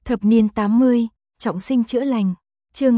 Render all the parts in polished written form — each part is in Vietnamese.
Thập niên 80, trọng sinh chữa lành. Chương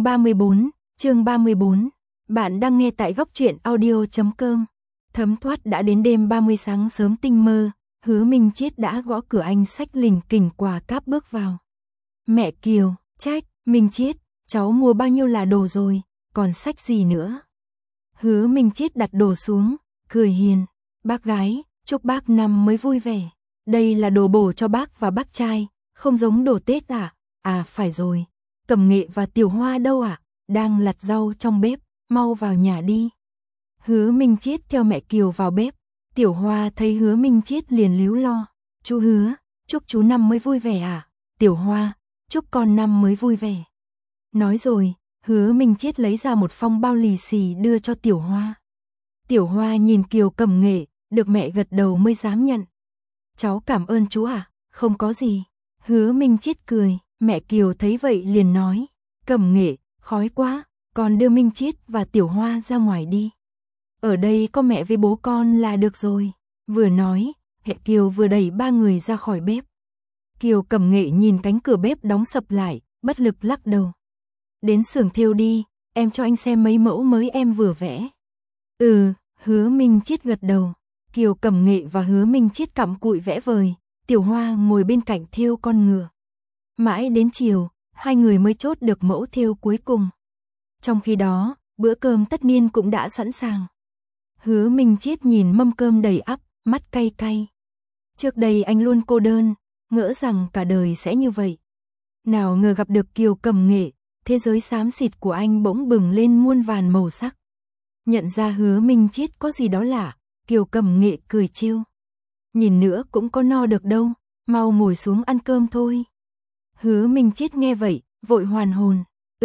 34. Bạn đang nghe tại góc truyện audio.com. Thấm thoát đã đến đêm 30 sáng sớm tinh mơ, Hứa Minh Chiết đã gõ cửa anh xách lình kình quà cáp bước vào. Mẹ Kiều, trách, Minh Chiết, cháu mua bao nhiêu là đồ rồi, còn xách gì nữa? Hứa Minh Chiết đặt đồ xuống, cười hiền, bác gái, chúc bác năm mới vui vẻ. Đây là đồ bổ cho bác và bác trai, không giống đồ Tết à? À phải rồi, Cẩm Nghệ và Tiểu Hoa đâu ạ? Đang lặt rau trong bếp, mau vào nhà đi. Hứa Minh Chiết theo mẹ Kiều vào bếp, Tiểu Hoa thấy Hứa Minh Chiết liền líu lo. Chú Hứa, chúc chú năm mới vui vẻ à? Tiểu Hoa, chúc con năm mới vui vẻ. Nói rồi, Hứa Minh Chiết lấy ra một phong bao lì xì đưa cho Tiểu Hoa. Tiểu Hoa nhìn Kiều Cẩm Nghệ, được mẹ gật đầu mới dám nhận. Cháu cảm ơn chú ạ, không có gì. Hứa Minh Chiết cười, mẹ Kiều thấy vậy liền nói. Cẩm Nghệ, khói quá, con đưa Minh Chiết và Tiểu Hoa ra ngoài đi. Ở đây có mẹ với bố con là được rồi. Vừa nói, mẹ Kiều vừa đẩy ba người ra khỏi bếp. Kiều Cẩm Nghệ nhìn cánh cửa bếp đóng sập lại, bất lực lắc đầu. Đến xưởng thêu đi, em cho anh xem mấy mẫu mới em vừa vẽ. Hứa Minh Chiết gật đầu. Kiều Cẩm Nghệ và Hứa Minh Chiết cặm cụi vẽ vời, Tiểu Hoa ngồi bên cạnh thêu con ngựa. Mãi đến chiều, hai người mới chốt được mẫu thêu cuối cùng. Trong khi đó, bữa cơm tất niên cũng đã sẵn sàng. Hứa Minh Chiết nhìn mâm cơm đầy ắp, mắt cay cay. Trước đây anh luôn cô đơn, ngỡ rằng cả đời sẽ như vậy. Nào ngờ gặp được Kiều Cẩm Nghệ, thế giới xám xịt của anh bỗng bừng lên muôn vàn màu sắc. Nhận ra Hứa Minh Chiết có gì đó lạ, Kiều Cẩm Nghệ cười trêu. Nhìn nữa cũng có no được đâu, mau ngồi xuống ăn cơm thôi. Hứa Minh Chiết nghe vậy, vội hoàn hồn.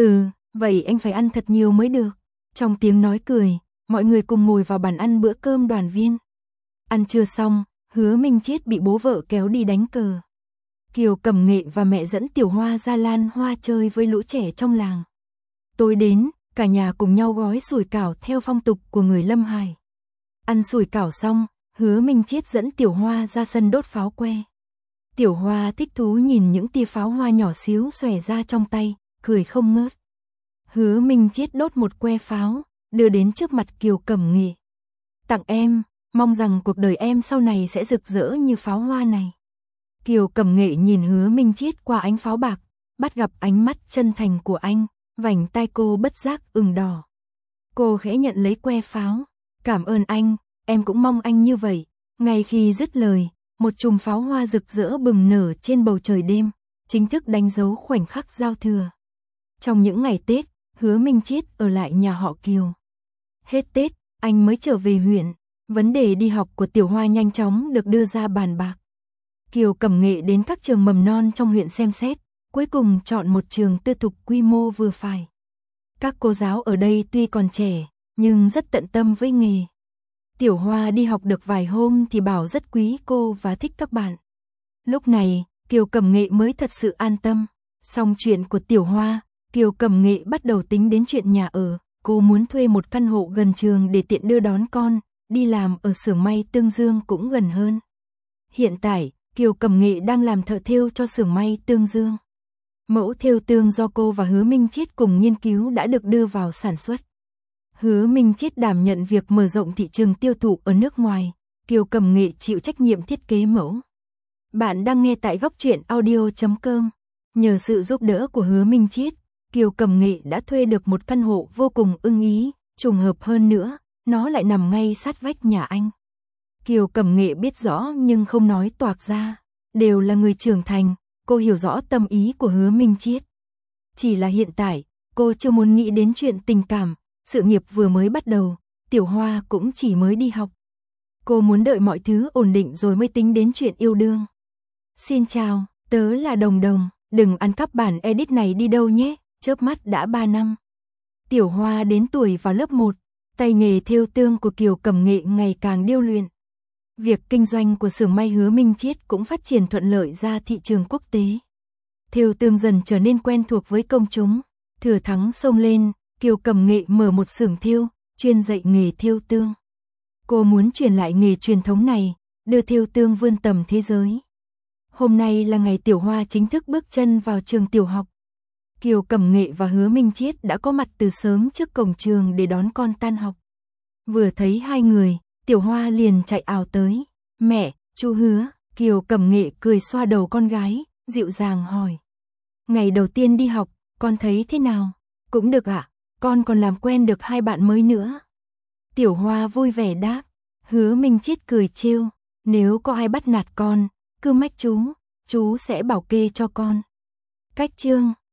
Vậy anh phải ăn thật nhiều mới được. Trong tiếng nói cười, mọi người cùng ngồi vào bàn ăn bữa cơm đoàn viên. Ăn trưa xong, Hứa Minh Chiết bị bố vợ kéo đi đánh cờ. Kiều Cẩm Nghệ và mẹ dẫn Tiểu Hoa ra lan hoa chơi với lũ trẻ trong làng. Tối đến, cả nhà cùng nhau gói sủi cảo theo phong tục của người Lâm Hải. Ăn sủi cảo xong, Hứa Minh Chiết dẫn Tiểu Hoa ra sân đốt pháo que. Tiểu Hoa thích thú nhìn những tia pháo hoa nhỏ xíu xòe ra trong tay, cười không ngớt. Hứa Minh Chiết đốt một que pháo, đưa đến trước mặt Kiều Cẩm Nghệ. Tặng em, mong rằng cuộc đời em sau này sẽ rực rỡ như pháo hoa này. Kiều Cẩm Nghệ nhìn Hứa Minh Chiết qua ánh pháo bạc, bắt gặp ánh mắt chân thành của anh, vành tai cô bất giác ửng đỏ. Cô khẽ nhận lấy que pháo. Cảm ơn anh, em cũng mong anh như vậy. Ngay khi dứt lời, một chùm pháo hoa rực rỡ bừng nở trên bầu trời đêm, chính thức đánh dấu khoảnh khắc giao thừa. Trong những ngày Tết, Hứa Minh Chiết ở lại nhà họ Kiều. Hết Tết, anh mới trở về huyện. Vấn đề đi học của Tiểu Hoa nhanh chóng được đưa ra bàn bạc. Kiều Cẩm Nghệ đến các trường mầm non trong huyện xem xét, cuối cùng chọn một trường tư thục quy mô vừa phải. Các cô giáo ở đây tuy còn trẻ, nhưng rất tận tâm với nghề. Tiểu Hoa đi học được vài hôm thì bảo rất quý cô và thích các bạn. Lúc này, Kiều Cẩm Nghệ mới thật sự an tâm. Xong chuyện của Tiểu Hoa, Kiều Cẩm Nghệ bắt đầu tính đến chuyện nhà ở. Cô muốn thuê một căn hộ gần trường để tiện đưa đón con, đi làm ở xưởng may Tương Dương cũng gần hơn. Hiện tại, Kiều Cẩm Nghệ đang làm thợ thêu cho xưởng may Tương Dương. Mẫu thêu tương do cô và Hứa Minh Chiết cùng nghiên cứu đã được đưa vào sản xuất. Hứa Minh Chiết đảm nhận việc mở rộng thị trường tiêu thụ ở nước ngoài, Kiều Cẩm Nghệ chịu trách nhiệm thiết kế mẫu. Bạn đang nghe tại góc truyện audio.com. Nhờ sự giúp đỡ của Hứa Minh Chiết, Kiều Cẩm Nghệ đã thuê được một căn hộ vô cùng ưng ý, trùng hợp hơn nữa, nó lại nằm ngay sát vách nhà anh. Kiều Cẩm Nghệ biết rõ nhưng không nói toạc ra, đều là người trưởng thành, cô hiểu rõ tâm ý của Hứa Minh Chiết. Chỉ là hiện tại, cô chưa muốn nghĩ đến chuyện tình cảm, sự nghiệp vừa mới bắt đầu, Tiểu Hoa cũng chỉ mới đi học. Cô muốn đợi mọi thứ ổn định rồi mới tính đến chuyện yêu đương. Xin chào, tớ là Đồng Đồng, đừng ăn cắp bản edit này đi đâu nhé, chớp mắt đã 3 năm. Tiểu Hoa đến tuổi vào lớp 1, tay nghề thêu tương của Kiều Cẩm Nghệ ngày càng điêu luyện. Việc kinh doanh của xưởng may Hứa Minh Chiết cũng phát triển thuận lợi ra thị trường quốc tế. Thêu tương dần trở nên quen thuộc với công chúng, thừa thắng xông lên, Kiều Cẩm Nghệ mở một xưởng thêu, chuyên dạy nghề thêu tương. Cô muốn truyền lại nghề truyền thống này, đưa thêu tương vươn tầm thế giới. Hôm nay là ngày Tiểu Hoa chính thức bước chân vào trường tiểu học. Kiều Cẩm Nghệ và Hứa Minh Chiết đã có mặt từ sớm trước cổng trường để đón con tan học. Vừa thấy hai người, Tiểu Hoa liền chạy ào tới. Mẹ, chú Hứa. Kiều Cẩm Nghệ cười xoa đầu con gái, dịu dàng hỏi. Ngày đầu tiên đi học, con thấy thế nào? Cũng được ạ, con còn làm quen được hai bạn mới nữa. Tiểu Hoa vui vẻ đáp. Hứa Minh Chiết cười trêu. Nếu có ai bắt nạt con, cứ mách chú sẽ bảo kê cho con. Cách chương